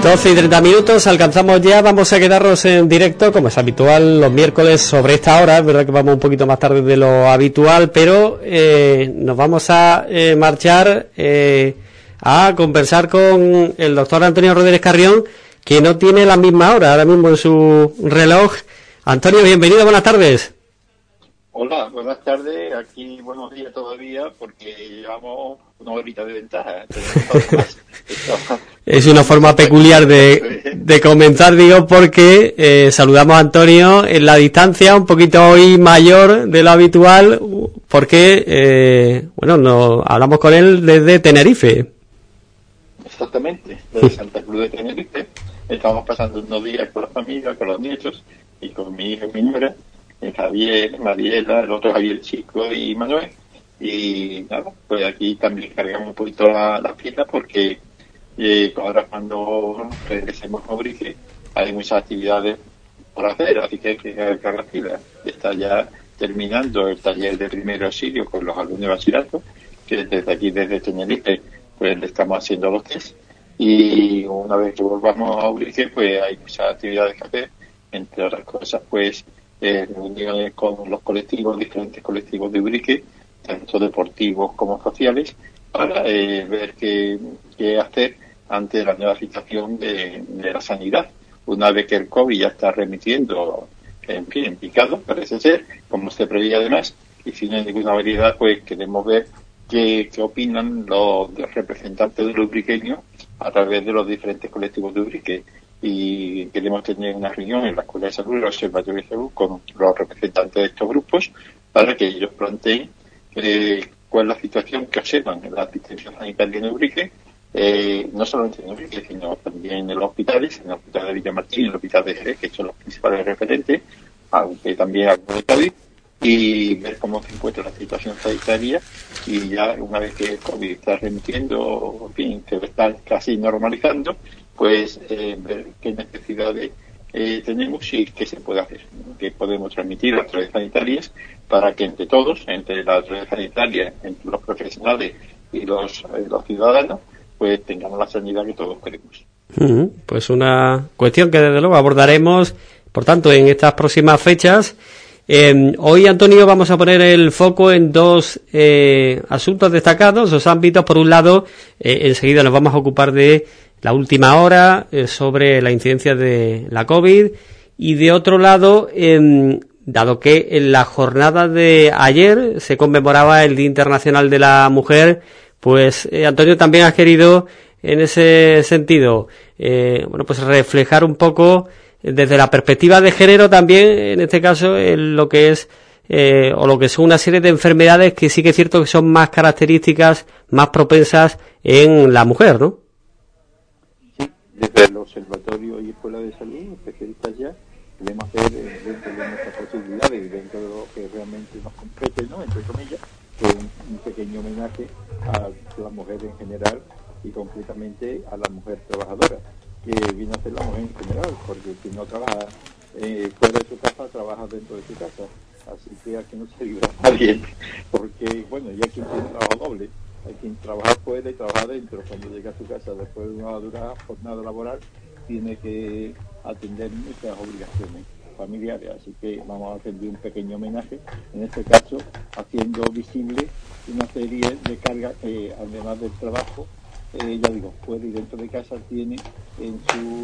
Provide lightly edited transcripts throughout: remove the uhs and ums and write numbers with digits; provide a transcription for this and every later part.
12:30, alcanzamos ya, vamos a quedarnos en directo, como es habitual, los miércoles sobre esta hora. Es verdad que vamos un poquito más tarde de lo habitual, pero nos vamos a marchar a conversar con el doctor Antonio Rodríguez Carrión, que no tiene la misma hora ahora mismo en su reloj. Antonio, bienvenido, buenas tardes. Hola, buenas tardes. Aquí buenos días todavía porque llevamos una horita de ventaja. Es una forma peculiar de comenzar, digo, porque saludamos a Antonio en la distancia, un poquito hoy mayor de lo habitual, porque, hablamos con él desde Tenerife. Exactamente, desde Santa Cruz de Tenerife. Estamos pasando unos días con la familia, con los nietos y con mi hija y mi nuera. Javier, Mariela, el otro Javier Chico y Manuel. Y nada, pues aquí también cargamos un poquito la pila porque ahora cuando regresemos a Ubrique hay muchas actividades por hacer, así que hay que cargar la pila. Está ya terminando el taller de primer auxilio con los alumnos de bachillerato, que desde aquí, desde Tenerife, pues le estamos haciendo los test. Y una vez que volvamos a Ubrique, pues hay muchas actividades que hacer, entre otras cosas, pues reuniones con los colectivos, diferentes colectivos de Ubrique, tanto deportivos como sociales, para ver qué hacer ante la nueva situación de la sanidad. Una vez que el COVID ya está remitiendo, en picado, parece ser, como se preveía además, y sin ninguna variedad, pues queremos ver qué opinan los representantes de los ubriqueños a través de los diferentes colectivos de Ubrique. Y queremos tener una reunión en la Escuela de Salud, el Observatorio de Salud, con los representantes de estos grupos para que ellos planteen cuál es la situación que observan en la asistencia sanitaria en Ubrique, no solamente en Ubrique, sino también en los hospitales, en el hospital de Villamartín y en el hospital de Jerez, que son los principales referentes, aunque también algunos de Cádiz, y ver cómo se encuentra la situación sanitaria. Y ya una vez que el COVID está remitiendo, en fin, se está casi normalizando, pues ver qué necesidades tenemos y qué se puede hacer, qué podemos transmitir a las autoridades sanitarias para que entre todos, entre las autoridades sanitarias, entre los profesionales y los ciudadanos, pues tengamos la sanidad que todos queremos. Pues una cuestión que desde luego abordaremos, por tanto, en estas próximas fechas. Hoy, Antonio, vamos a poner el foco en dos asuntos destacados, dos ámbitos. Por un lado, enseguida nos vamos a ocupar de la última hora sobre la incidencia de la COVID, y de otro lado, dado que en la jornada de ayer se conmemoraba el Día Internacional de la Mujer, pues Antonio, también has querido en ese sentido pues reflejar un poco desde la perspectiva de género también, en este caso, en lo que es o lo que son una serie de enfermedades que sí que es cierto que son más características, más propensas en la mujer, ¿no? Desde el Observatorio y Escuela de Salud, especialistas ya, queremos hacer dentro de nuestras posibilidades y dentro de lo que realmente nos compete, ¿no?, entre comillas, pues un pequeño homenaje a la mujer en general y concretamente a la mujer trabajadora, que viene a ser la mujer en general, porque si no trabaja fuera de su casa, trabaja dentro de su casa. Así que aquí no se libra nadie, porque, bueno, ya quien tiene trabajo doble, hay quien trabaja fuera y trabaja dentro. Cuando llega a su casa después de una dura jornada laboral, tiene que atender muchas obligaciones familiares. Así que vamos a hacer un pequeño homenaje, en este caso haciendo visible una serie de cargas que, además del trabajo, ya digo, fuera y dentro de casa, tiene en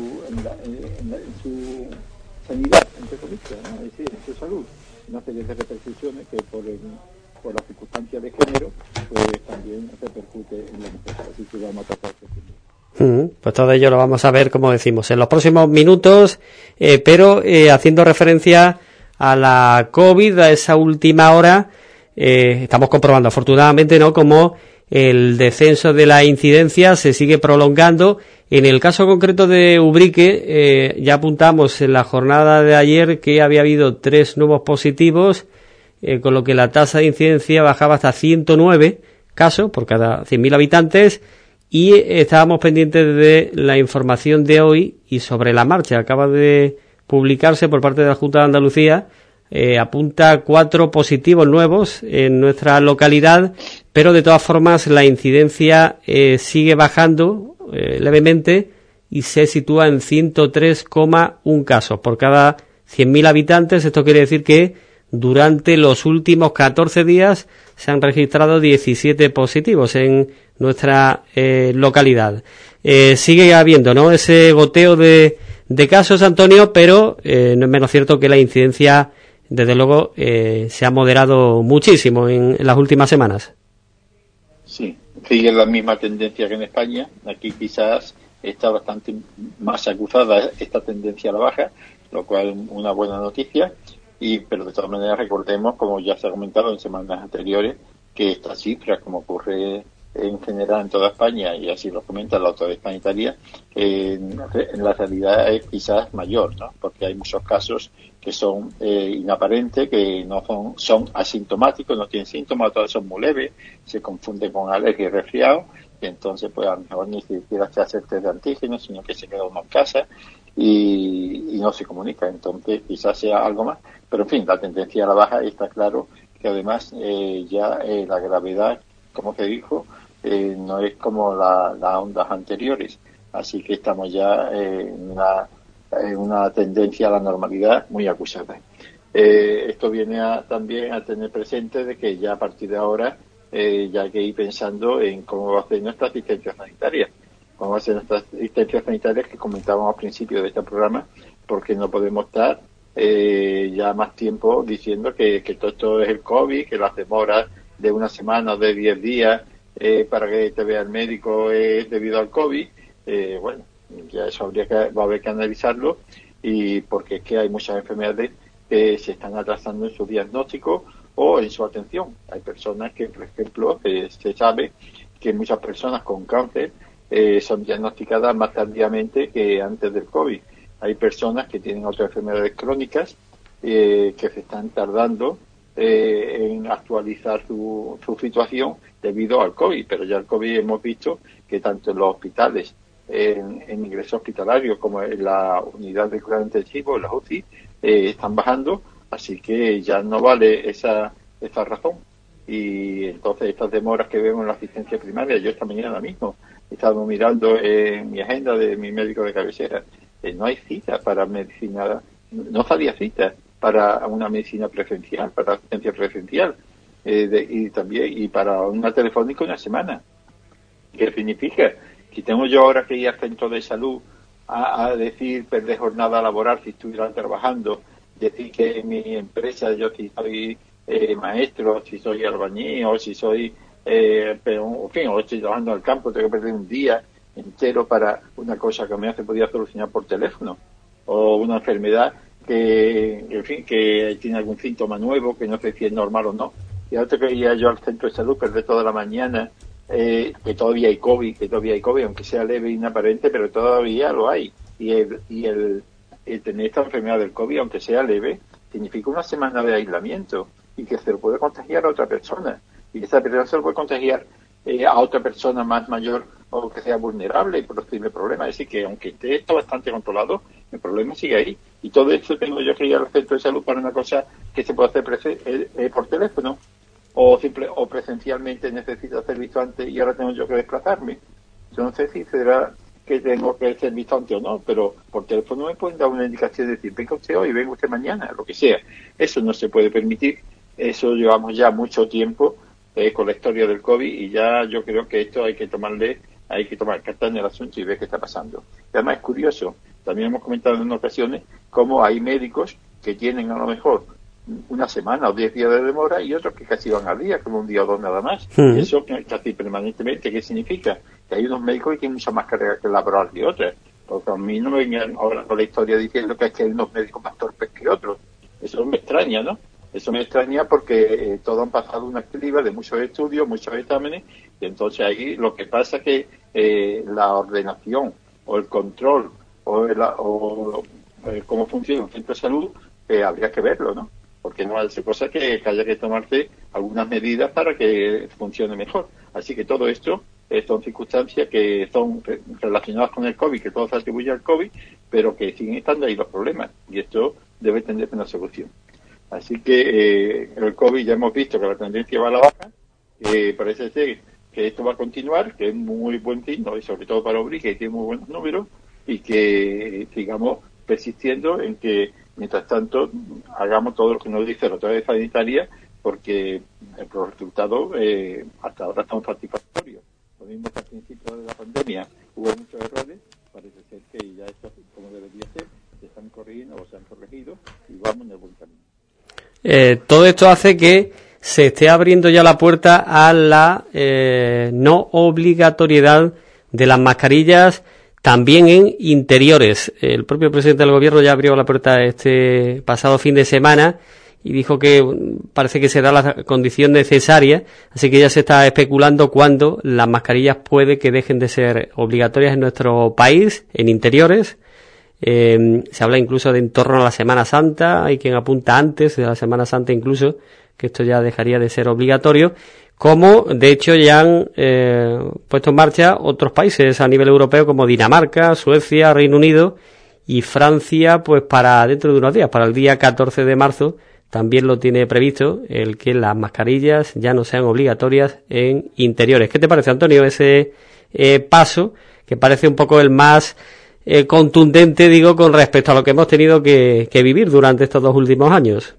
su sanidad, entre comillas, ¿no?, es decir, en su salud, una serie de repercusiones que por las circunstancias de género, pues también repercute en la mujer. Así que vamos a tratar de pues todo ello lo vamos a ver, como decimos, en los próximos minutos, pero haciendo referencia a la COVID, a esa última hora, estamos comprobando afortunadamente, ¿no?, como el descenso de la incidencia se sigue prolongando. En el caso concreto de Ubrique, ya apuntamos en la jornada de ayer que había habido 3 nuevos positivos, con lo que la tasa de incidencia bajaba hasta 109 casos por cada 100.000 habitantes, y estábamos pendientes de la información de hoy y sobre la marcha. Acaba de publicarse por parte de la Junta de Andalucía, apunta 4 positivos nuevos en nuestra localidad, pero de todas formas la incidencia sigue bajando levemente y se sitúa en 103,1 casos por cada 100.000 habitantes. Esto quiere decir que durante los últimos 14 días se han registrado 17 positivos en nuestra localidad. Sigue habiendo, ¿no?, ese goteo de casos, Antonio, pero no es menos cierto que la incidencia, desde luego, se ha moderado muchísimo en las últimas semanas. Sí, sigue la misma tendencia que en España. Aquí quizás está bastante más acusada esta tendencia a la baja, lo cual es una buena noticia. Pero de todas maneras recordemos, como ya se ha comentado en semanas anteriores, que esta cifra, como ocurre en general en toda España, y así lo comenta la autoridad sanitaria, en la realidad es quizás mayor, ¿no? Porque hay muchos casos que son inaparentes, que no son asintomáticos, no tienen síntomas, todos son muy leves, se confunden con alergia y resfriado, y entonces pues a lo mejor ni siquiera se hace el test de antígenos, sino que se queda uno en casa y no se comunica. Entonces quizás sea algo más, pero en fin, la tendencia a la baja está claro que además la gravedad, como se dijo, no es como las ondas anteriores, así que estamos ya en una tendencia a la normalidad muy acusada. Esto viene también a tener presente de que ya a partir de ahora ya hay que ir pensando en cómo va a ser nuestra asistencia sanitaria, cómo va a ser nuestra asistencia sanitaria que comentábamos al principio de este programa, porque no podemos estar ya más tiempo diciendo que todo esto es el COVID, que las demoras de una semana o de 10 días para que te vea el médico es debido al COVID. Bueno, ya eso va a haber que analizarlo, y porque es que hay muchas enfermedades que se están atrasando en su diagnóstico o en su atención. Hay personas que, por ejemplo, se sabe que muchas personas con cáncer son diagnosticadas más tardíamente que antes del COVID. Hay personas que tienen otras enfermedades crónicas que se están tardando en actualizar su situación debido al COVID, pero ya el COVID hemos visto que tanto en los hospitales, en ingreso hospitalario, como en la unidad de cuidado intensivo, en la UCI, están bajando, así que ya no vale esa razón. Y entonces estas demoras que vemos en la asistencia primaria, yo esta mañana mismo he estado mirando en mi agenda de mi médico de cabecera, no hay cita para medicina, no salía cita para una medicina presencial, para asistencia presencial, y también y para una telefónica una semana. ¿Qué significa? Si tengo yo ahora que ir al centro de salud a decir perder jornada laboral si estuviera trabajando, decir que en mi empresa yo si soy maestro, si soy albañil o si soy pero en fin, o estoy trabajando al campo, tengo que perder un día entero para una cosa que me podía solucionar por teléfono, o una enfermedad que, en fin, que tiene algún síntoma nuevo que no sé si es normal o no. Y ahora tengo que ir yo al centro de salud, perder toda la mañana, que todavía hay COVID, aunque sea leve e inaparente, pero todavía lo hay. Y el tener esta enfermedad del COVID, aunque sea leve, significa una semana de aislamiento y que se lo puede contagiar a otra persona. Y esa persona se lo puede contagiar a otra persona más mayor o que sea vulnerable y posible problema. Es decir, que aunque esté esto bastante controlado, el problema sigue ahí. Y todo esto tengo yo que ir al centro de salud para una cosa que se puede hacer por teléfono, o presencialmente necesito hacer visto antes y ahora tengo yo que desplazarme. Yo no sé si será que tengo que ser visto antes o no, pero por teléfono me pueden dar una indicación de decir, venga usted hoy, venga usted mañana, lo que sea. Eso no se puede permitir. Eso llevamos ya mucho tiempo con la historia del COVID, y ya yo creo que esto hay que tomar cartas en el asunto y ver qué está pasando. Y además es curioso, también hemos comentado en ocasiones cómo hay médicos que tienen a lo mejor una semana o 10 días de demora y otros que casi van al día, como un día o dos nada más. Y eso casi permanentemente, ¿qué significa? Que hay unos médicos que tienen mucha más carga laboral que otras. Porque a mí no me vengan ahora con la historia diciendo que hay unos médicos más torpes que otros. Eso me extraña, ¿no? Eso me extraña porque todos han pasado una criba de muchos estudios, muchos exámenes, y entonces ahí lo que pasa es que la ordenación o el control o cómo funciona un centro de salud habría que verlo, ¿no? Porque no hace cosa que haya que tomarse algunas medidas para que funcione mejor. Así que todo esto son circunstancias que son relacionadas con el COVID, que todo se atribuye al COVID, pero que siguen estando ahí los problemas, y esto debe tener una solución. Así que el COVID ya hemos visto que la tendencia va a la baja, parece ser que esto va a continuar, que es muy buen signo, y sobre todo para Ubrique, que tiene muy buenos números, y que sigamos persistiendo en que, mientras tanto, hagamos todo lo que nos dice la autoridad sanitaria, porque los resultados hasta ahora son satisfactorios. Lo mismo que al principio de la pandemia hubo muchos errores, parece ser que ya esto, como debería ser, se están corrigiendo o se han corregido y vamos en el buen camino. Todo esto hace que se esté abriendo ya la puerta a la no obligatoriedad de las mascarillas también en interiores. El propio presidente del gobierno ya abrió la puerta este pasado fin de semana y dijo que parece que se da la condición necesaria, así que ya se está especulando cuándo las mascarillas puede que dejen de ser obligatorias en nuestro país, en interiores. Se habla incluso de en torno a la Semana Santa, hay quien apunta antes de la Semana Santa incluso, que esto ya dejaría de ser obligatorio, como de hecho ya han puesto en marcha otros países a nivel europeo como Dinamarca, Suecia, Reino Unido y Francia, pues para dentro de unos días, para el día 14 de marzo, también lo tiene previsto el que las mascarillas ya no sean obligatorias en interiores. ¿Qué te parece, Antonio, ese paso que parece un poco el más contundente, digo, con respecto a lo que hemos tenido que vivir durante estos 2 últimos años?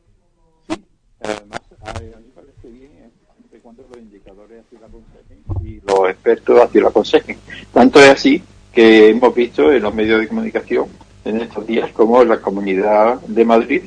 Además, a mí me parece bien siempre y cuando los indicadores así lo aconsejen y los expertos así lo aconsejen. Tanto es así que hemos visto en los medios de comunicación en estos días como la Comunidad de Madrid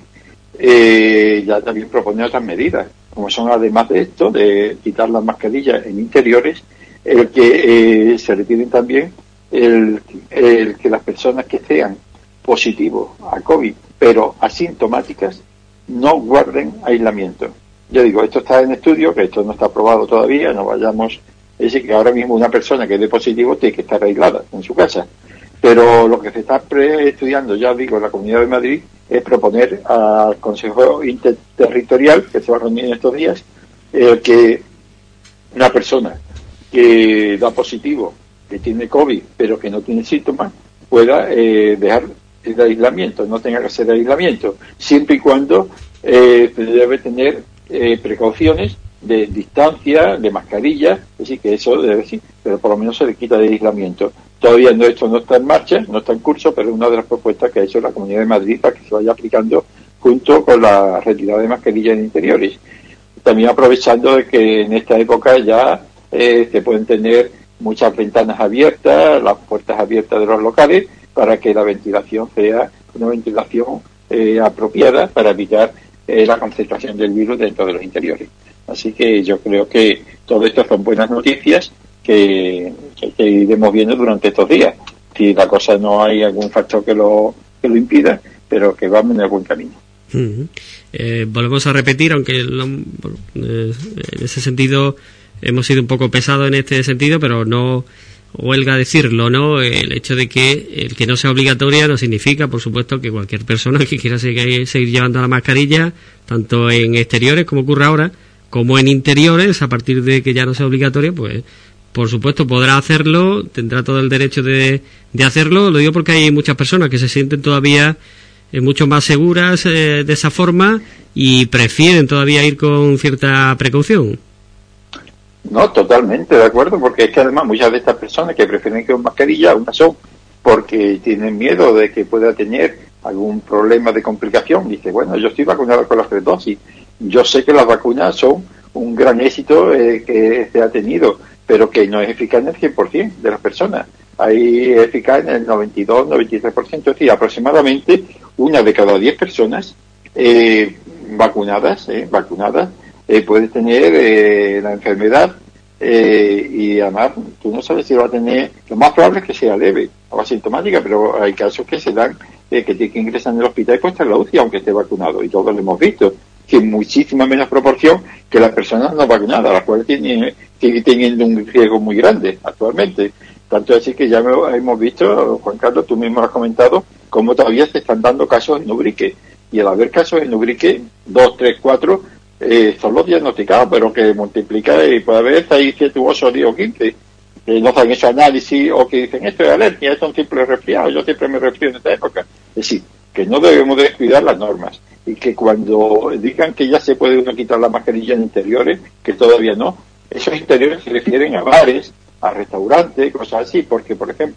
ya también propone otras medidas, como son, además de esto, de quitar las mascarillas en interiores, el que se retiren también el que las personas que sean positivos a COVID pero asintomáticas no guarden aislamiento. Yo digo, esto está en estudio, que esto no está aprobado todavía, no vayamos a decir que ahora mismo una persona que dé positivo tiene que estar aislada en su casa. Pero lo que se está estudiando, ya digo, en la Comunidad de Madrid, es proponer al Consejo Interterritorial, que se va a reunir en estos días, que una persona que da positivo, que tiene COVID, pero que no tiene síntomas, pueda dejar el aislamiento, no tenga que hacer aislamiento, siempre y cuando debe tener precauciones de distancia, de mascarilla, es decir, que eso debe ser, pero por lo menos se le quita de aislamiento. Todavía esto no está en marcha, no está en curso, pero es una de las propuestas que ha hecho la Comunidad de Madrid para que se vaya aplicando junto con la retirada de mascarillas en interiores. También aprovechando de que en esta época ya se pueden tener muchas ventanas abiertas, las puertas abiertas de los locales, para que la ventilación sea una ventilación apropiada para evitar la concentración del virus dentro de los interiores. Así que yo creo que todo esto son buenas noticias que iremos viendo durante estos días. Si la cosa no hay algún factor que lo impida, pero que vamos en el buen camino. Volvemos a repetir, aunque en ese sentido hemos sido un poco pesados en este sentido, pero no huelga decirlo, ¿no? El hecho de que el que no sea obligatoria no significa, por supuesto, que cualquier persona que quiera seguir llevando la mascarilla, tanto en exteriores, como ocurre ahora, como en interiores, a partir de que ya no sea obligatoria, pues por supuesto podrá hacerlo, tendrá todo el derecho de hacerlo. Lo digo porque hay muchas personas que se sienten todavía mucho más seguras de esa forma y prefieren todavía ir con cierta precaución. No, totalmente de acuerdo, porque es que además muchas de estas personas que prefieren ir con mascarilla, unas son porque tienen miedo de que pueda tener algún problema de complicación. Dice, bueno, yo estoy vacunado con las 3 dosis, yo sé que las vacunas son un gran éxito que se ha tenido, pero que no es eficaz en el 100% de las personas. Ahí es eficaz en el 92, 93%, es decir, aproximadamente una de cada 10 personas vacunadas puede tener la enfermedad y además tú no sabes si va a tener, lo más probable es que sea leve o asintomática, pero hay casos que se dan que tiene que ingresar en el hospital y puede estar en la UCI aunque esté vacunado, y todos lo hemos visto, que en muchísima menos proporción que las personas no vacunadas, las cuales tienen teniendo un riesgo muy grande actualmente. Tanto así que ya hemos visto, Juan Carlos, tú mismo has comentado, cómo todavía se están dando casos en Ubrique, y al haber casos en Ubrique, 2, 3, 4, son los diagnosticados, pero que multiplica y puede haber 6, 7 u 8, 10 o 15, que no se han hecho análisis o que dicen esto es alergia, esto es un simple resfriado, yo siempre me resfrío en esta época. Es decir, que no debemos descuidar las normas y que cuando digan que ya se puede uno quitar la mascarilla en interiores, que todavía no, esos interiores se refieren a bares, a restaurantes, cosas así, porque por ejemplo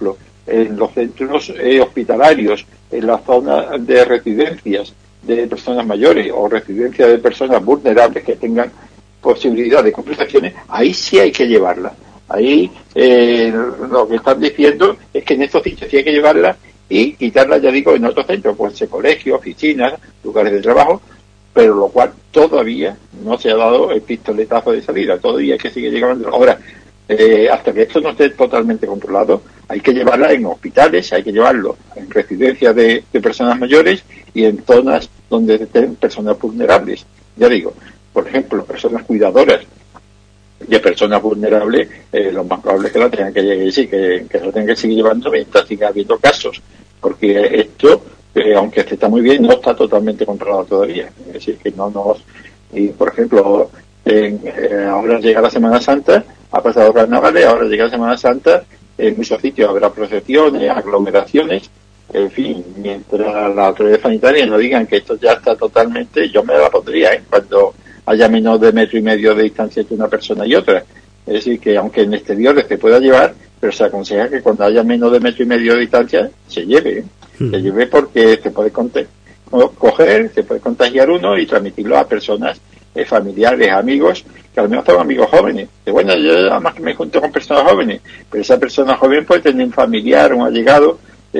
en los centros hospitalarios, en la zona de residencias de personas mayores o residencias de personas vulnerables que tengan posibilidad de complicaciones, ahí sí hay que llevarla. Ahí lo que están diciendo es que en estos sitios sí hay que llevarla y quitarla, ya digo, en otros centros, pues en colegios, oficinas, lugares de trabajo, pero lo cual todavía no se ha dado el pistoletazo de salida, todavía hay que seguir llegando. Ahora, hasta que esto no esté totalmente controlado, hay que llevarla en hospitales, hay que llevarlo en residencias de personas mayores y en zonas donde estén personas vulnerables. Ya digo, por ejemplo, personas cuidadoras de personas vulnerables, lo más probable es que la tengan que lo tengan que seguir llevando mientras siga habiendo casos, porque esto, aunque está muy bien, no está totalmente controlado todavía. Es decir, que no nos... Y, por ejemplo, ahora llega la Semana Santa, ha pasado carnavales, ahora llega la Semana Santa, en muchos sitios habrá procesiones, aglomeraciones, en fin, mientras la autoridad sanitaria no digan que esto ya está totalmente, yo me la pondría, cuando haya menos de 1,5 metros de distancia entre una persona y otra. Es decir, que aunque en exteriores se pueda llevar, pero se aconseja que cuando haya menos de 1,5 metros de distancia, se lleve. Se lleve porque se puede coger, se puede contagiar uno y transmitirlo a personas familiares, amigos, que a lo mejor son amigos jóvenes. Que bueno, yo además que me junto con personas jóvenes, pero esa persona joven puede tener un familiar, un allegado,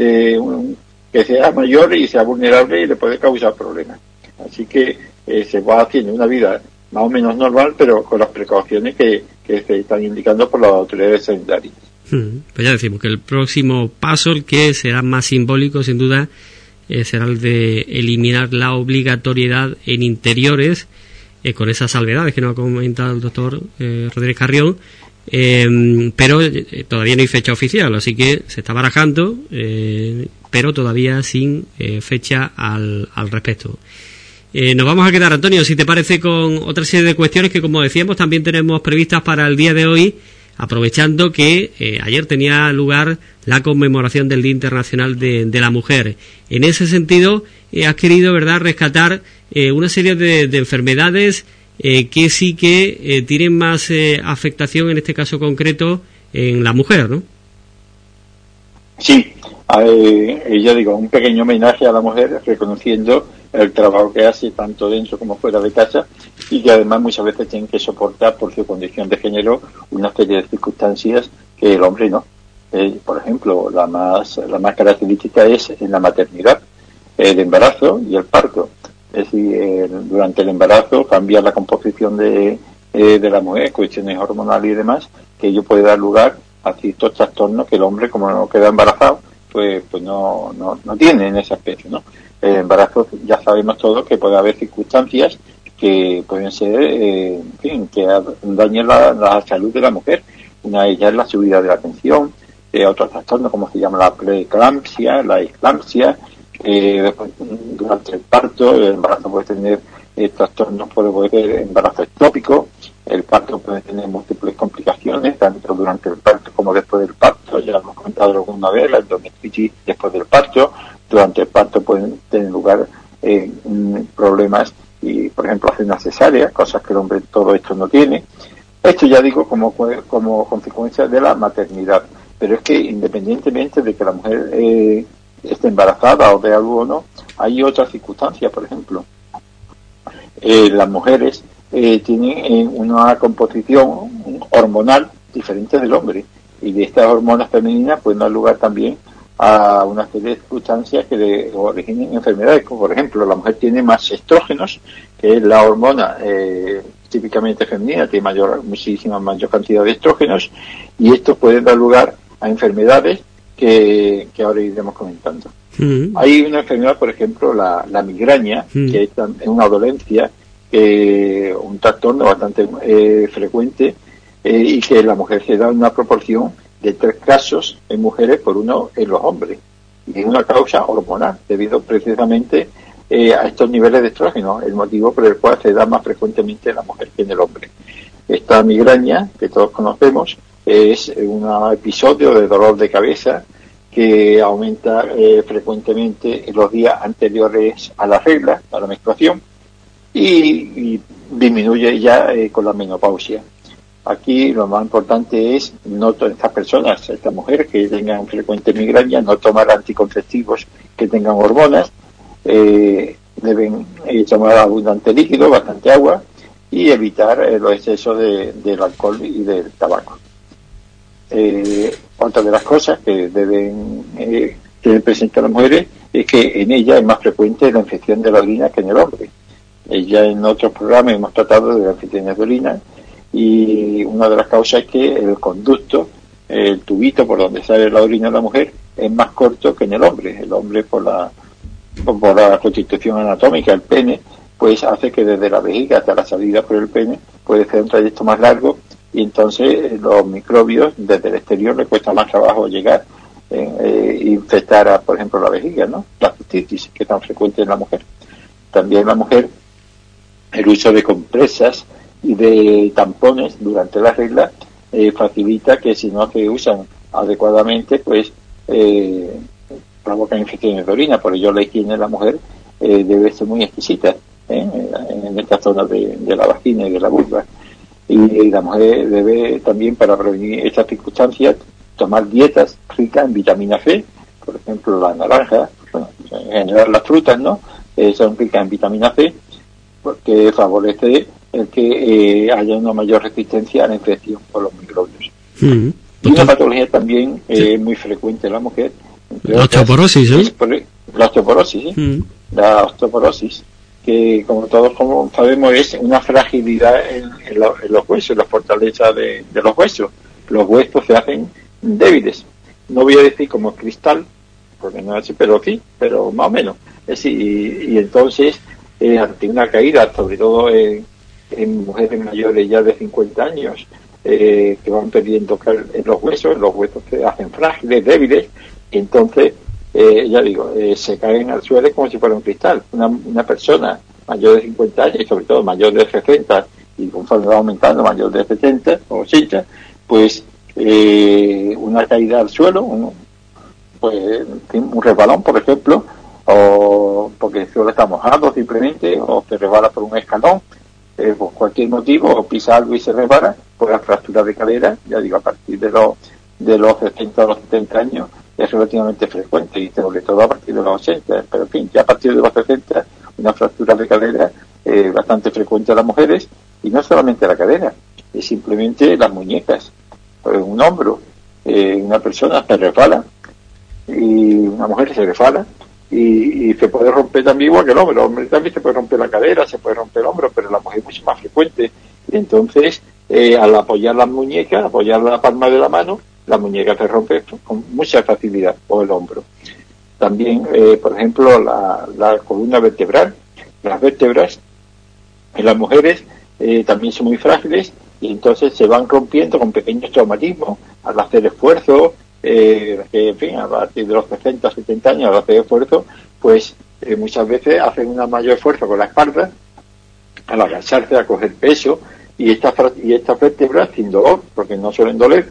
que sea mayor y sea vulnerable y le puede causar problemas. Así que se va haciendo una vida más o menos normal, pero con las precauciones que se están indicando por las autoridades sanitarias. Pues ya decimos que el próximo paso, el que será más simbólico, sin duda, será el de eliminar la obligatoriedad en interiores, con esas salvedades que nos ha comentado el doctor Rodríguez Carrión, pero todavía no hay fecha oficial, así que se está barajando, pero todavía sin fecha al respecto. Nos vamos a quedar, Antonio, si te parece, con otra serie de cuestiones que, como decíamos, también tenemos previstas para el día de hoy, aprovechando que ayer tenía lugar la conmemoración del Día Internacional de la Mujer. En ese sentido, has querido, ¿verdad?, rescatar una serie de enfermedades que sí que tienen más afectación, en este caso concreto, en la mujer, ¿no? Sí, yo digo, un pequeño homenaje a la mujer, reconociendo el trabajo que hace tanto dentro como fuera de casa y que además muchas veces tienen que soportar por su condición de género una serie de circunstancias que el hombre no. Por ejemplo, la más característica es en la maternidad, el embarazo y el parto. Es decir, durante el embarazo cambia la composición de la mujer, cuestiones hormonales y demás, que ello puede dar lugar a ciertos trastornos que el hombre, como no queda embarazado, pues no tiene en ese aspecto, ¿no? El embarazo, ya sabemos todos que puede haber circunstancias que pueden ser, en fin, que dañen la salud de la mujer. Una de ellas es la subida de la tensión, otros trastornos como se llama la preeclampsia, la eclampsia, después, durante el parto, el embarazo puede tener trastornos, puede ser embarazo ectópico, el parto puede tener múltiples complicaciones, tanto durante el parto como después del parto, ya hemos contado alguna vez, la endometritis después del parto. Durante el parto pueden tener lugar problemas y, por ejemplo, hacer una cesárea, cosas que el hombre todo esto no tiene. Esto ya digo como consecuencia de la maternidad, pero es que independientemente de que la mujer esté embarazada o de algo o no, hay otras circunstancias. Por ejemplo, las mujeres tienen una composición hormonal diferente del hombre, y de estas hormonas femeninas pueden dar lugar también a una serie de circunstancias que le originen enfermedades, como por ejemplo la mujer tiene más estrógenos, que es la hormona típicamente femenina, tiene muchísima mayor cantidad de estrógenos, y esto puede dar lugar a enfermedades que ahora iremos comentando. Hay una enfermedad, por ejemplo, la migraña, que es una dolencia, un trastorno bastante frecuente, y que la mujer se da en una proporción de 3 casos en mujeres por 1 en los hombres, y es una causa hormonal, debido precisamente a estos niveles de estrógeno, el motivo por el cual se da más frecuentemente en la mujer que en el hombre. Esta migraña, que todos conocemos, es un episodio de dolor de cabeza que aumenta frecuentemente en los días anteriores a la regla, a la menstruación, y disminuye ya con la menopausia. aquí lo más importante es estas mujeres que tengan frecuentes migrañas, no tomar anticonceptivos que tengan hormonas, deben tomar abundante líquido, bastante agua, y evitar los excesos del alcohol y del tabaco. Otra de las cosas que deben tener presente las mujeres es que en ella es más frecuente la infección de la orina que en el hombre. Ya en otros programas hemos tratado de las infecciones de orina, y una de las causas es que el conducto, el tubito por donde sale la orina de la mujer, es más corto que en el hombre. El hombre, por la constitución anatómica, el pene, pues hace que desde la vejiga hasta la salida por el pene puede ser un trayecto más largo, y entonces los microbios desde el exterior le cuesta más trabajo llegar, infectar por ejemplo la vejiga, ¿no? La cistitis, que es tan frecuente en la mujer. También en la mujer el uso de compresas y de tampones durante la regla facilita que, si no se usan adecuadamente, pues provocan infecciones de orina. Por ello la higiene de la mujer debe ser muy exquisita en esta zona de la vagina y de la vulva. Y la mujer debe también, para prevenir estas circunstancias, tomar dietas ricas en vitamina C. Por ejemplo, la naranja, en general las frutas, ¿no? Son ricas en vitamina C, porque favorece el que haya una mayor resistencia a la infección por los microbios. Y una patología también muy frecuente en la mujer, la osteoporosis, la osteoporosis, la osteoporosis, que como todos sabemos es una fragilidad en los huesos, la fortaleza de los huesos. Los huesos se hacen débiles, no voy a decir como cristal, porque no es así, pero sí, pero más o menos. Y entonces, ante una caída, sobre todo en mujeres mayores ya de 50 años, que van perdiendo los huesos se hacen frágiles, débiles, y entonces, ya digo, se caen al suelo como si fuera un cristal. Una persona mayor de 50 años, y sobre todo mayor de 60, y conforme va aumentando, mayor de 70 o 80, pues una caída al suelo, pues un resbalón, por ejemplo, o porque el suelo está mojado simplemente, o se resbala por un escalón, por cualquier motivo, o pisa algo y se resbala, pues la fractura de cadera, ya digo, a partir de los 60 o los 70 años es relativamente frecuente, y sobre todo a partir de los 80, pero en fin, ya a partir de los 60 una fractura de cadera es bastante frecuente en las mujeres, y no solamente la cadera, es simplemente las muñecas, un hombro, una persona se resbala, y una mujer se resbala, y se puede romper también igual que el hombre también se puede romper la cadera, se puede romper el hombro, pero la mujer es mucho más frecuente, y entonces al apoyar las muñecas, apoyar la palma de la mano, la muñeca se rompe con mucha facilidad, o el hombro. También, por ejemplo, la columna vertebral, las vértebras en las mujeres también son muy frágiles, y entonces se van rompiendo con pequeños traumatismos al hacer esfuerzo, en fin, a partir de los 60, 70 años, al hacer esfuerzo, pues muchas veces hacen un mayor esfuerzo con la espalda, al agacharse, a coger peso, y estas vértebras, sin dolor, porque no suelen doler,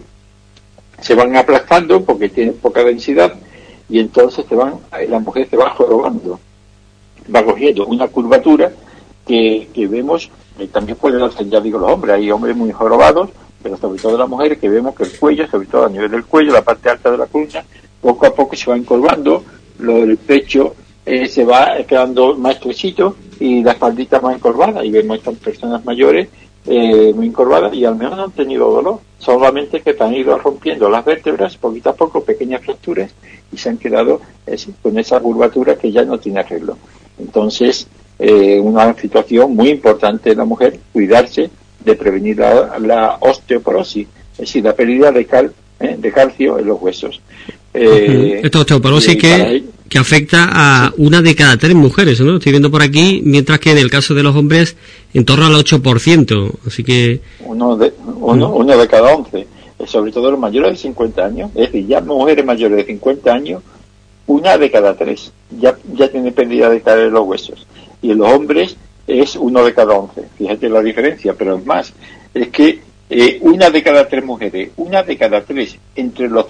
se van aplastando porque tienen poca densidad, y entonces la mujer se va jorobando, va cogiendo una curvatura que vemos, también pueden hacer, ya digo, los hombres, hay hombres muy jorobados, pero sobre todo las mujeres, que vemos que el cuello, sobre todo a nivel del cuello, la parte alta de la columna, poco a poco se va encorvando, el pecho se va quedando más estrechito y la espaldita más encorvada, y vemos estas personas mayores muy encorvadas, y al menos no han tenido dolor, solamente que se han ido rompiendo las vértebras poquito a poco, pequeñas fracturas, y se han quedado con esa curvatura que ya no tiene arreglo. Entonces, una situación muy importante en la mujer, cuidarse de prevenir la osteoporosis, es decir, la pérdida de calcio en los huesos. Esta osteoporosis que afecta a 1 de cada 3 mujeres, ¿no? Estoy viendo por aquí, mientras que en el caso de los hombres en torno al 8%, así que... Uno de cada 11, sobre todo los mayores de 50 años, es decir, ya mujeres mayores de 50 años, 1 de cada 3 ya tiene pérdida de calcio en los huesos, y en los hombres es 1 de cada 11, fíjate la diferencia, pero es más, es que 1 de cada 3 mujeres, 1 de cada 3 entre los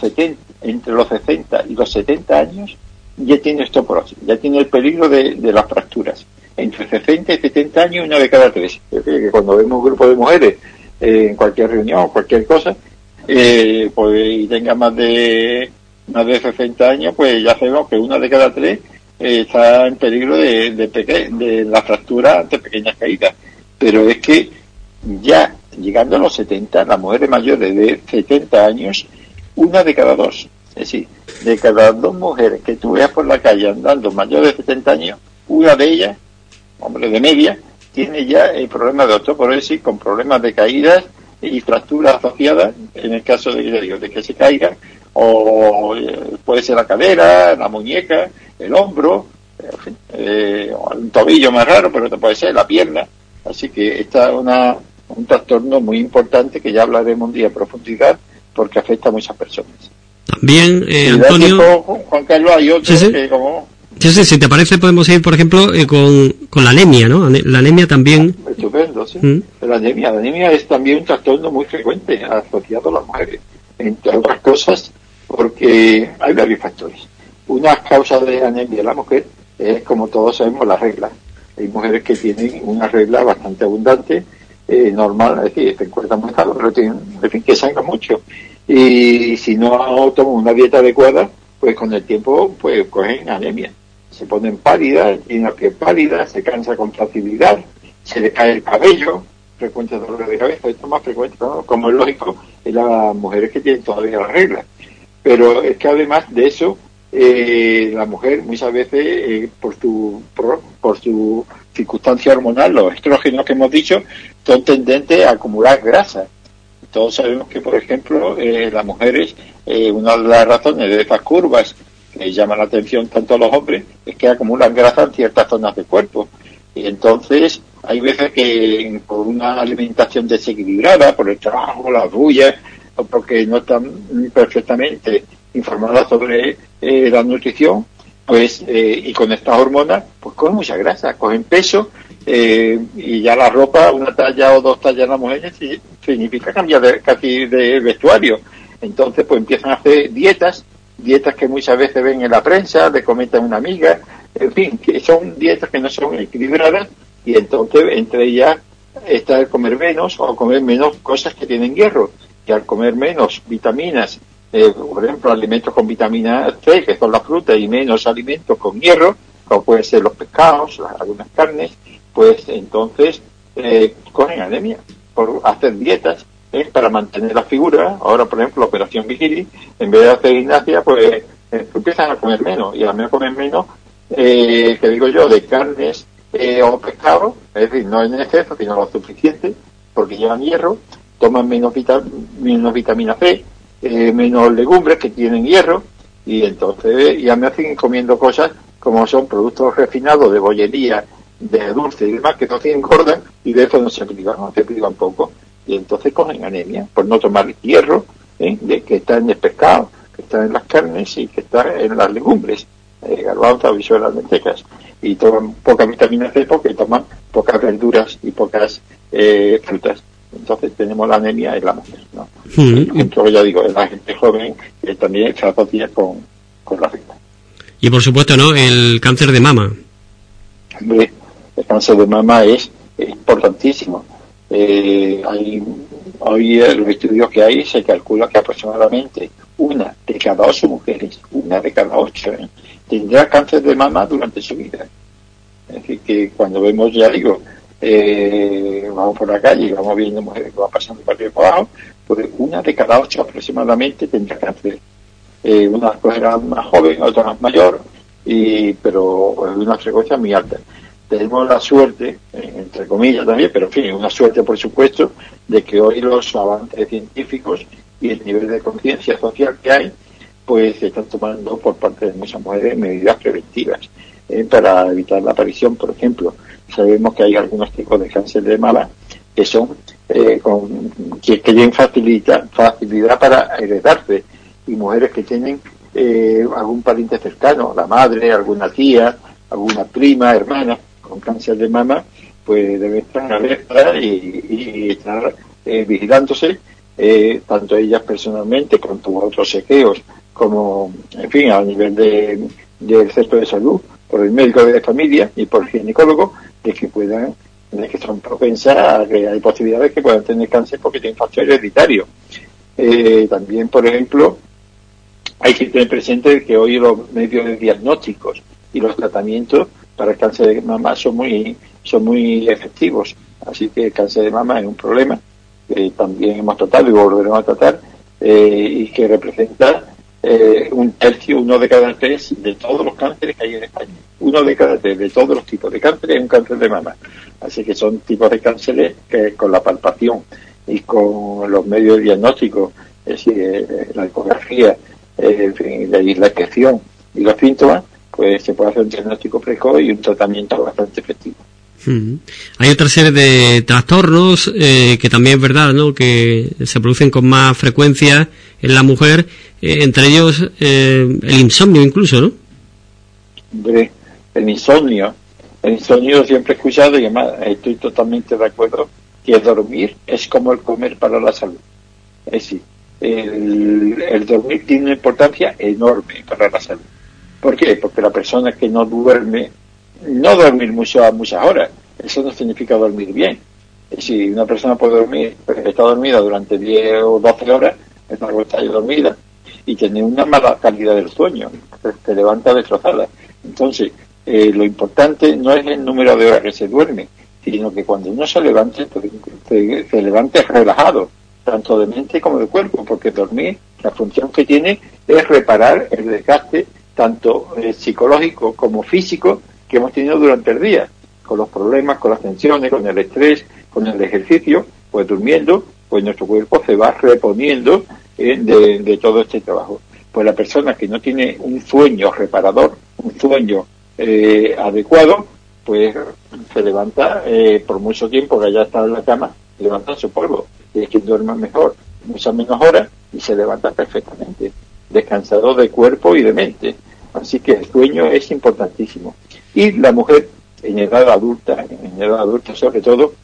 60 y los 70 años ya tiene osteoporosis, ya tiene el peligro de las fracturas. Entre 60 y 70 años, 1 de cada 3. Es decir, que cuando vemos un grupo de mujeres en cualquier reunión, cualquier cosa, pues, y tenga más de 60 años, pues ya sabemos que 1 de cada 3 está en peligro de la fractura ante pequeñas caídas. Pero es que ya llegando a los 70, las mujeres mayores de 70 años, 1 de cada 2. Es decir, de cada 2 mujeres que tú veas por la calle andando mayores de 70 años, 1 de ellas, hombre, de media, tiene ya el problema de osteoporosis con problemas de caídas y fracturas asociadas, en el caso de que se caiga, o puede ser la cadera, la muñeca, el hombro, en fin, un tobillo más raro, pero puede ser la pierna. Así que está un trastorno muy importante que ya hablaremos un día en profundidad, porque afecta a muchas personas. También, Antonio... Tiempo, Juan Carlos, hay otros sí. que como... Sí, si te parece podemos ir, por ejemplo, con la anemia, ¿no? La anemia también... Estupendo, sí. La anemia es también un trastorno muy frecuente asociado a las mujeres, entre otras cosas, porque hay varios factores. Una causa de anemia en la mujer es, como todos sabemos, la regla. Hay mujeres que tienen una regla bastante abundante, normal, es decir, se encuentran muy mal, pero tienen, en fin, que sangran mucho. Y si no toman una dieta adecuada, pues con el tiempo pues cogen anemia. Se ponen pálidas, tienen la piel pálida, se cansa con facilidad, se les cae el cabello, frecuentes dolores de cabeza. Esto es más frecuente, ¿no? Como es lógico, en las mujeres que tienen todavía la regla. Pero es que además de eso, la mujer muchas veces, por su circunstancia hormonal, los estrógenos que hemos dicho, son tendentes a acumular grasa. Todos sabemos que, por ejemplo, las mujeres, una de las razones de estas curvas que llaman la atención tanto a los hombres es que acumulan grasa en ciertas zonas del cuerpo. Y entonces hay veces que por una alimentación desequilibrada, por el trabajo, las bullas, o porque no están perfectamente informadas sobre la nutrición, pues y con estas hormonas, pues cogen mucha grasa, cogen peso, y ya la ropa, 1 talla o 2 tallas en la mujer, significa cambiar casi de vestuario. Entonces pues empiezan a hacer dietas que muchas veces ven en la prensa, le comentan a una amiga, en fin, que son dietas que no son equilibradas, y entonces entre ellas está el comer menos o comer menos cosas que tienen hierro, y al comer menos vitaminas, por ejemplo alimentos con vitamina C, que son las frutas, y menos alimentos con hierro, como pueden ser los pescados, algunas carnes, pues entonces cogen anemia por hacer dietas para mantener la figura. Ahora, por ejemplo, la operación bikini, en vez de hacer gimnasia, pues empiezan a comer menos, y a mí a comer menos, que digo yo, de carnes o pescado, es decir, no en exceso, sino lo suficiente, porque llevan hierro, toman menos vitamina C, menos legumbres que tienen hierro, y entonces ya me hacen comiendo cosas como son productos refinados de bollería, de dulce y demás, que no se engordan, y de eso no se privan poco, y entonces cogen anemia por no tomar hierro, que está en el pescado, que está en las carnes y que está en las legumbres, garbanzos, habichuelas, lentejas, y toman poca vitamina C porque toman pocas verduras y pocas frutas. Entonces tenemos la anemia en la mujer, ¿no? Entonces ya digo, en la gente joven también se asocia con la regla. Y por supuesto, ¿no?, el cáncer de mama. Hombre, el cáncer de mama es importantísimo. Hoy los estudios que hay se calcula que aproximadamente 1 de cada 8 mujeres, 1 de cada 8, tendrá cáncer de mama durante su vida. Es decir, que cuando vemos, ya digo, vamos por la calle y vamos viendo mujeres que van pasando para arriba y para abajo, pues 1 de cada 8 aproximadamente tendrá cáncer. Unas cogerán más joven, otras más mayor, pero una frecuencia muy alta. Tenemos la suerte, entre comillas también, pero en fin, una suerte por supuesto, de que hoy los avances científicos y el nivel de conciencia social que hay, pues se están tomando por parte de muchas mujeres medidas preventivas para evitar la aparición. Por ejemplo, sabemos que hay algunos tipos de cáncer de mama que son que tienen facilidad para heredarse, y mujeres que tienen algún pariente cercano, la madre, alguna tía, alguna prima, hermana con cáncer de mama, pues deben estar alerta y estar vigilándose, tanto ellas personalmente con otros chequeos, como, en fin, a nivel del centro de salud, por el médico de familia y por el ginecólogo, de que puedan de que son propensas a que hay posibilidades que puedan tener cáncer porque tienen factor hereditario. También, por ejemplo, hay que tener presente que hoy los medios de diagnósticos y los tratamientos para el cáncer de mama son muy efectivos. Así que el cáncer de mama es un problema que también hemos tratado y volveremos a tratar, y que representa un tercio, 1 de cada 3 de todos los cánceres que hay en España. 1 de cada 3 de todos los tipos de cánceres es un cáncer de mama. Así que son tipos de cánceres que con la palpación y con los medios de diagnóstico, es decir, la ecografía, en fin, la detección y los síntomas, pues se puede hacer un diagnóstico precoz y un tratamiento bastante efectivo. Hay otra serie de trastornos que también es verdad, ¿no?, que se producen con más frecuencia en la mujer, entre ellos el insomnio incluso, ¿no? Hombre, el insomnio siempre he escuchado y además estoy totalmente de acuerdo que dormir es como el comer para la salud. Es decir, el dormir tiene una importancia enorme para la salud. ¿Por qué? Porque la persona que no duerme, no dormir a muchas horas, eso no significa dormir bien. Es decir, una persona puede dormir, está dormida durante 10 o 12 horas, está dormida, y tiene una mala calidad del sueño, se levanta destrozada. Entonces, lo importante no es el número de horas que se duerme, sino que cuando uno se levante, se levante relajado, tanto de mente como de cuerpo, porque dormir, la función que tiene es reparar el desgaste tanto psicológico como físico que hemos tenido durante el día, con los problemas, con las tensiones, con el estrés, con el ejercicio. Pues durmiendo, pues nuestro cuerpo se va reponiendo de todo este trabajo. Pues la persona que no tiene un sueño reparador, un sueño adecuado, pues se levanta por mucho tiempo que haya estado en la cama, levanta su polvo. Y es que duerma mejor, muchas menos horas, y se levanta perfectamente, descansado de cuerpo y de mente. Así que el sueño es importantísimo. Y la mujer en edad adulta sobre todo,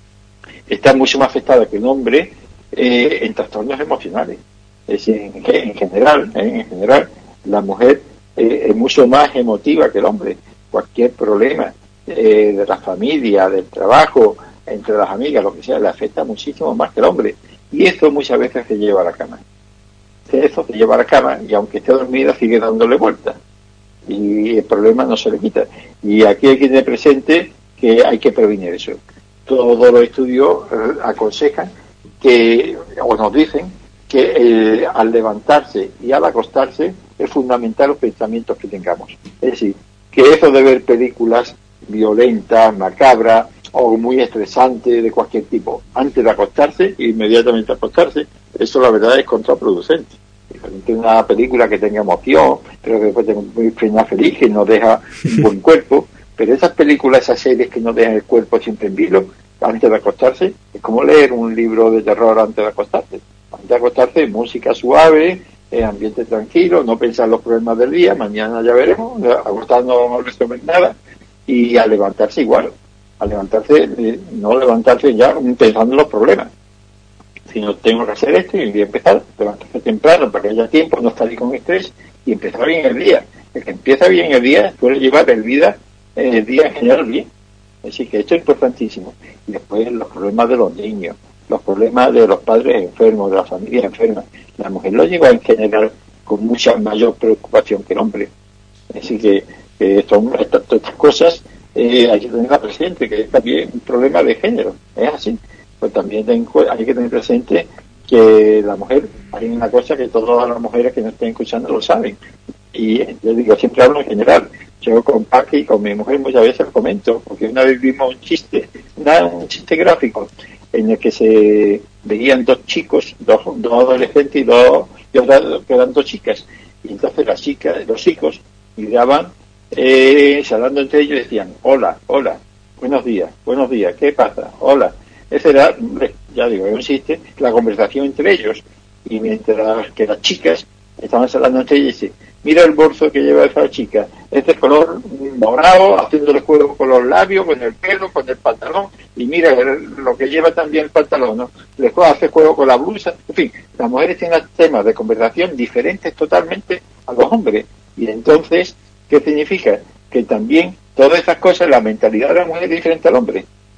está mucho más afectada que el hombre en trastornos emocionales. Es decir, en general, la mujer es mucho más emotiva que el hombre. Cualquier problema de la familia, del trabajo, entre las amigas, lo que sea, le afecta muchísimo más que el hombre. Y eso muchas veces se lleva a la cama. Eso se lleva a la cama y aunque esté dormida sigue dándole vueltas. Y el problema no se le quita. Y aquí hay que tener presente que hay que prevenir eso. Todos los estudios aconsejan que, o nos dicen, que al levantarse y al acostarse es fundamental los pensamientos que tengamos. Es decir, que eso de ver películas violentas, macabras o muy estresantes de cualquier tipo antes de acostarse e inmediatamente acostarse, eso la verdad es contraproducente. Diferente una película que tenga emoción, pero que después tenga un final feliz, que nos deja un buen cuerpo, pero esas películas, esas series que nos dejan el cuerpo siempre en vilo antes de acostarse, es como leer un libro de terror antes de acostarse. Antes de acostarse, música suave, ambiente tranquilo, no pensar los problemas del día, mañana ya veremos, acostarnos no vamos a resolver nada, y al levantarse igual, no levantarse ya pensando en los problemas, sino tengo que hacer esto y voy a empezar, levantarse temprano para que haya tiempo, no estar ahí con estrés y empezar bien el día. El que empieza bien el día suele llevar el día en general bien. Así que esto es importantísimo. Y después los problemas de los niños, los problemas de los padres enfermos, de las familias enfermas. La mujer lo lleva en general con mucha mayor preocupación que el hombre. Así que son estas cosas hay que tenerla presente, que es también un problema de género. Es así. Pues también hay que tener presente que la mujer, hay una cosa que todas las mujeres que nos estén escuchando lo saben. Y yo digo, siempre hablo en general. Yo con Paqui y con mi mujer muchas veces lo comento, porque una vez vimos un chiste gráfico en el que se veían dos chicos, dos adolescentes y eran dos chicas. Y entonces los chicos miraban, hablando entre ellos, decían, hola, buenos días, ¿qué pasa? Hola. Ese era, ya digo, es un chiste, la conversación entre ellos. Y mientras que las chicas estaban hablando entre ellos, dice, mira el bolso que lleva esa chica, este color morado, haciéndole juego con los labios, con el pelo, con el pantalón, y mira lo que lleva también el pantalón, ¿no? Después hace juego con la blusa, en fin, las mujeres tienen temas de conversación diferentes totalmente a los hombres. Y entonces, ¿qué significa? Que también todas esas cosas, la mentalidad de la mujer es diferente al hombre.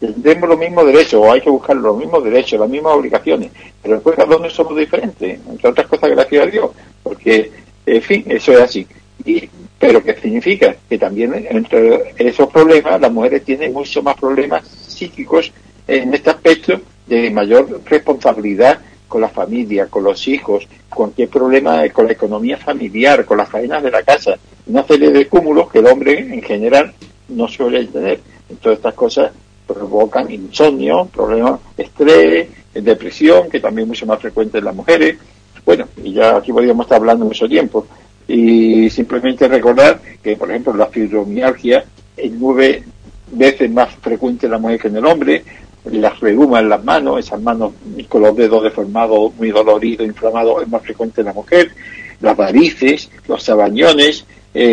tendremos los mismos derechos, o hay que buscar los mismos derechos, las mismas obligaciones, pero después cada uno somos diferentes, entre otras cosas, gracias a Dios, porque, en fin, eso es así. Pero que significa que también entre esos problemas las mujeres tienen mucho más problemas psíquicos en este aspecto de mayor responsabilidad con la familia, con los hijos, cualquier problema con la economía familiar, con las faenas de la casa, una serie de cúmulos que el hombre en general no suele tener. Entonces estas cosas provocan insomnio, problemas, estrés, depresión, que también es mucho más frecuente en las mujeres. Bueno, y ya aquí podríamos estar hablando mucho tiempo. Y simplemente recordar que, por ejemplo, la fibromialgia es 9 veces más frecuente en la mujer que en el hombre, las reumas en las manos, esas manos con los dedos deformados, muy doloridos, inflamados, es más frecuente en la mujer, las varices, los sabañones,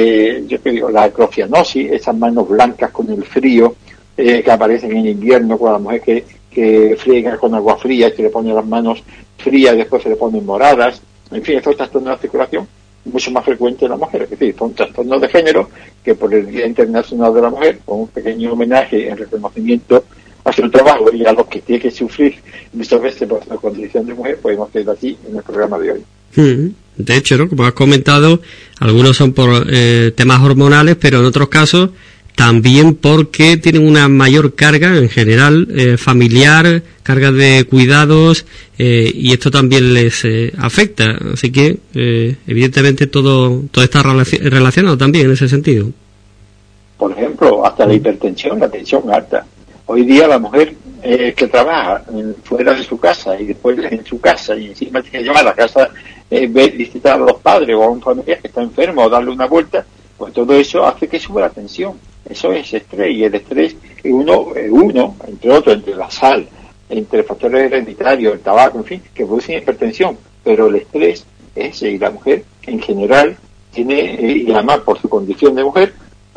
la acrofianosis, esas manos blancas con el frío, que aparecen en invierno con la mujer que friega con agua fría y que le pone las manos frías y después se le ponen moradas, en fin, estos trastornos de la circulación mucho más frecuentes en la mujer, es decir, son trastornos de género que por el Día Internacional de la Mujer, con un pequeño homenaje en reconocimiento a su trabajo y a los que tiene que sufrir muchas veces por su condición de mujer, podemos quedar aquí en el programa de hoy. De hecho, ¿no? Como has comentado, algunos son por temas hormonales, pero en otros casos también porque tienen una mayor carga en general familiar, carga de cuidados, y esto también les afecta. Así que, evidentemente, todo está relacionado también en ese sentido. Por ejemplo, hasta la hipertensión, la tensión alta. Hoy día la mujer que trabaja fuera de su casa y después en su casa y encima tiene que llevar a la casa, visitar a los padres o a un familiar que está enfermo o darle una vuelta, pues todo eso hace que suba la tensión. Eso es estrés, y el estrés uno, entre otros, entre la sal, entre factores hereditarios, el tabaco, en fin, que producen hipertensión. Pero el estrés es, y la mujer en general tiene, y además por su condición de mujer,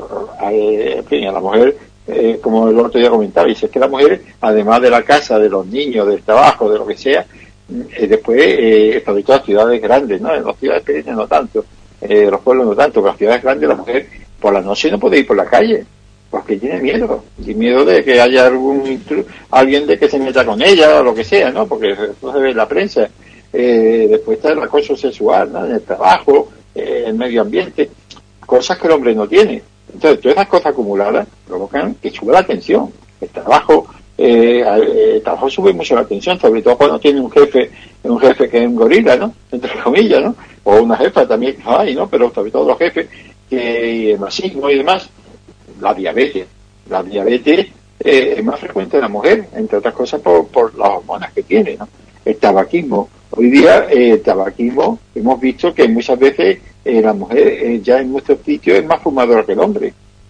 en fin, a la mujer, como el otro día comentaba, dice que la mujer, además de la casa, de los niños, del trabajo, de lo que sea, después, sobre todo las ciudades grandes, ¿no? En las ciudades pequeñas no tanto, los pueblos no tanto, pero las ciudades grandes la mujer por la noche no puede ir por la calle, porque tiene miedo de que haya alguien de que se meta con ella o lo que sea, ¿no? Porque eso se ve en la prensa. Después está el acoso sexual, ¿no? En el trabajo, el medio ambiente, cosas que el hombre no tiene. Entonces, todas esas cosas acumuladas provocan que sube la tensión. El trabajo sube mucho la tensión, sobre todo cuando tiene un jefe que es un gorila, ¿no? Entre comillas, ¿no? O una jefa también hay, ¿no? Pero sobre todo los jefes, que el machismo y demás. La diabetes es más frecuente en la mujer, entre otras cosas por las hormonas que tiene, ¿no? El tabaquismo. Hoy día, el tabaquismo, hemos visto que muchas veces la mujer ya en muchos sitios es más fumadora que el hombre.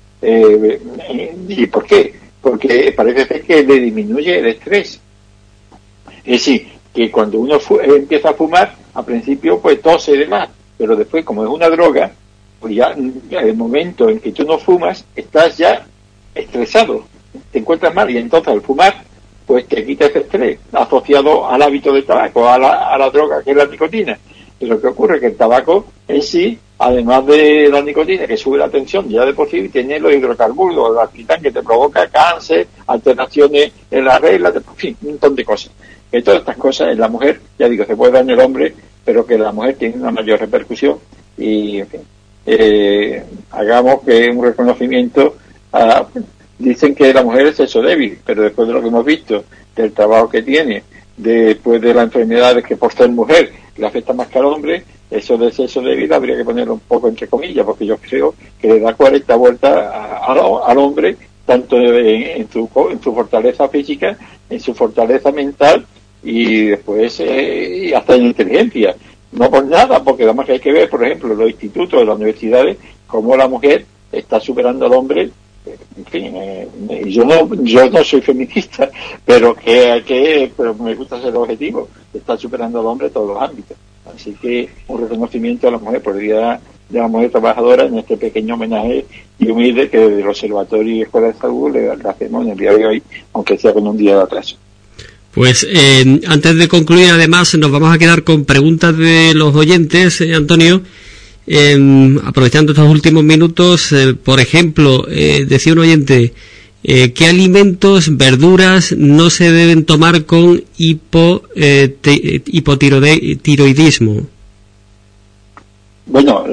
¿Y por qué? Porque parece ser que le disminuye el estrés. Es decir, que cuando uno empieza a fumar, al principio pues tose y demás, pero después, como es una droga, pues ya en el momento en que tú no fumas, estás ya estresado, te encuentras mal, y entonces al fumar, pues te quita ese estrés asociado al hábito del tabaco, a la droga que es la nicotina. Pero ¿qué ocurre? Que el tabaco en sí, además de la nicotina, que sube la tensión ya de por sí, tiene los hidrocarburos, el alquitrán, que te provoca cáncer, alteraciones en la regla, en fin, un montón de cosas. Que todas estas cosas en la mujer, ya digo, se puede dar en el hombre, pero que la mujer tiene una mayor repercusión. Y, en fin, hagamos que un reconocimiento dicen que la mujer es sexo débil, pero después de lo que hemos visto, del trabajo que tiene, después de las enfermedades que por ser mujer le afecta más que al hombre, eso del sexo débil habría que ponerlo un poco entre comillas, porque yo creo que le da 40 vueltas al hombre, tanto en su fortaleza física, en su fortaleza mental, y después y hasta en inteligencia. No por nada, porque además hay que ver, por ejemplo, en los institutos, en las universidades, cómo la mujer está superando al hombre. En fin, yo no soy feminista, pero pero me gusta ser objetivo. Está superando al hombre en todos los ámbitos. Así que un reconocimiento a la mujer por el Día de la Mujer Trabajadora en este pequeño homenaje y humilde que desde el Observatorio y Escuela de Salud le hacemos en el día de hoy, aunque sea con un día de atraso. Pues antes de concluir, además, nos vamos a quedar con preguntas de los oyentes, Antonio. Aprovechando estos últimos minutos, por ejemplo, decía un oyente, ¿qué alimentos, verduras no se deben tomar con hipotiroidismo? Bueno,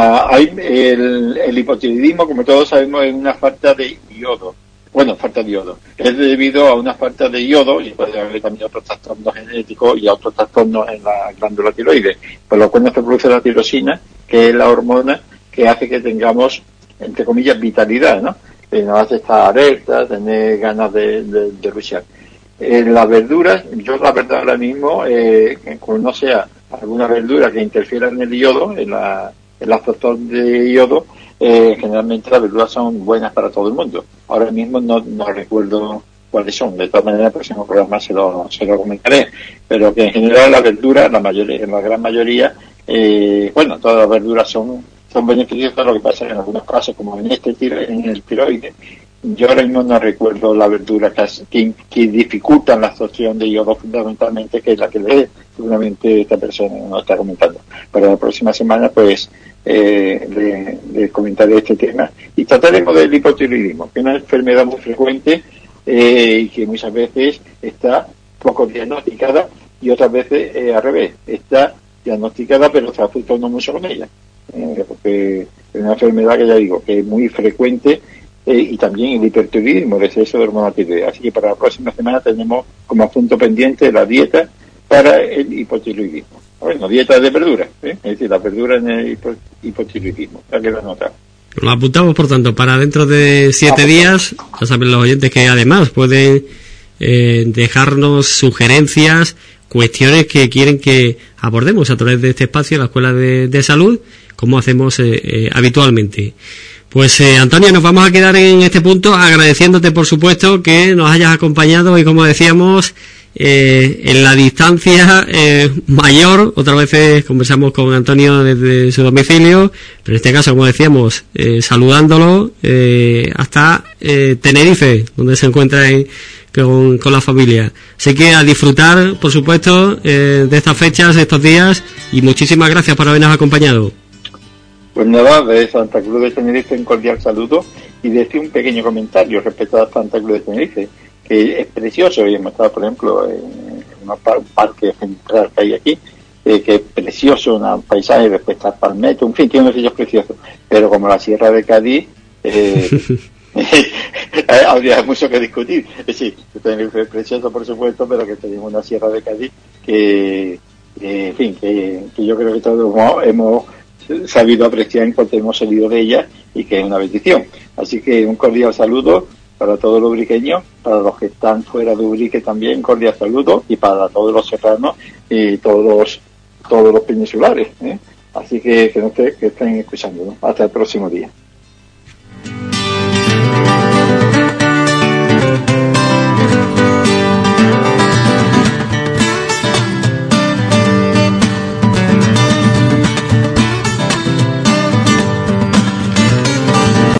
el hipotiroidismo, como todos sabemos, es una falta de yodo. Bueno, falta de yodo. Es debido a una falta de yodo, y puede haber también otros trastornos genéticos y otros trastornos en la glándula tiroides, por lo cual no se produce la tirosina, que es la hormona que hace que tengamos, entre comillas, vitalidad, ¿no? Que nos hace estar alerta, tener ganas de luchar. Las verduras, yo la verdad ahora mismo, como no sea alguna verdura que interfiera en el yodo, en la absorción de yodo, generalmente las verduras son buenas para todo el mundo. Ahora mismo no recuerdo cuáles son, de todas maneras el próximo programa se lo comentaré, pero que en general las verduras, la gran mayoría, todas las verduras son beneficiosas. Lo que pasa es que en algunos casos, como en el tiroides, yo ahora mismo no recuerdo la verdura que dificultan la absorción de yodo fundamentalmente, que es la que seguramente esta persona nos está comentando. Para la próxima semana, pues, le comentaré este tema y trataremos del hipotiroidismo, que es una enfermedad muy frecuente y que muchas veces está poco diagnosticada y otras veces al revés, está diagnosticada pero se afecta uno mucho con ella, porque es una enfermedad que ya digo que es muy frecuente, y también el hipertiroidismo, el exceso de hormona tiroidea. Así que para la próxima semana tenemos como asunto pendiente la dieta para el hipotiroidismo. Bueno, dieta de verduras, es decir, la verdura en el hipotiroidismo. Ya queda anotado. Lo apuntamos, por tanto, para dentro de 7 días. Ya saben los oyentes que además pueden dejarnos sugerencias, cuestiones que quieren que abordemos a través de este espacio, la Escuela de Salud, como hacemos habitualmente. Pues Antonio, nos vamos a quedar en este punto agradeciéndote, por supuesto, que nos hayas acompañado y, como decíamos, en la distancia mayor. Otras veces conversamos con Antonio desde su domicilio, pero en este caso, como decíamos, saludándolo hasta Tenerife, donde se encuentra con la familia. Así que a disfrutar, por supuesto, de estas fechas, de estos días, y muchísimas gracias por habernos acompañado. Pues nada, de Santa Cruz de Tenerife un cordial saludo y decir un pequeño comentario respecto a Santa Cruz de Tenerife, que es precioso, y hemos estado, por ejemplo, en un parque central que hay aquí, que es precioso, un paisaje respecto al Palmetto, en fin, tiene unos sitios preciosos, pero como la Sierra de Cádiz, habría mucho que discutir. Sí, Tenerife es precioso, por supuesto, pero que tenemos una Sierra de Cádiz que yo creo que todos hemos sabido apreciar en cuanto hemos salido de ella, y que es una bendición. Así que un cordial saludo para todos los ubriqueños, para los que están fuera de Ubrique también, cordial saludo, y para todos los serranos y todos los peninsulares, Así que estén escuchando, ¿no? Hasta el próximo día.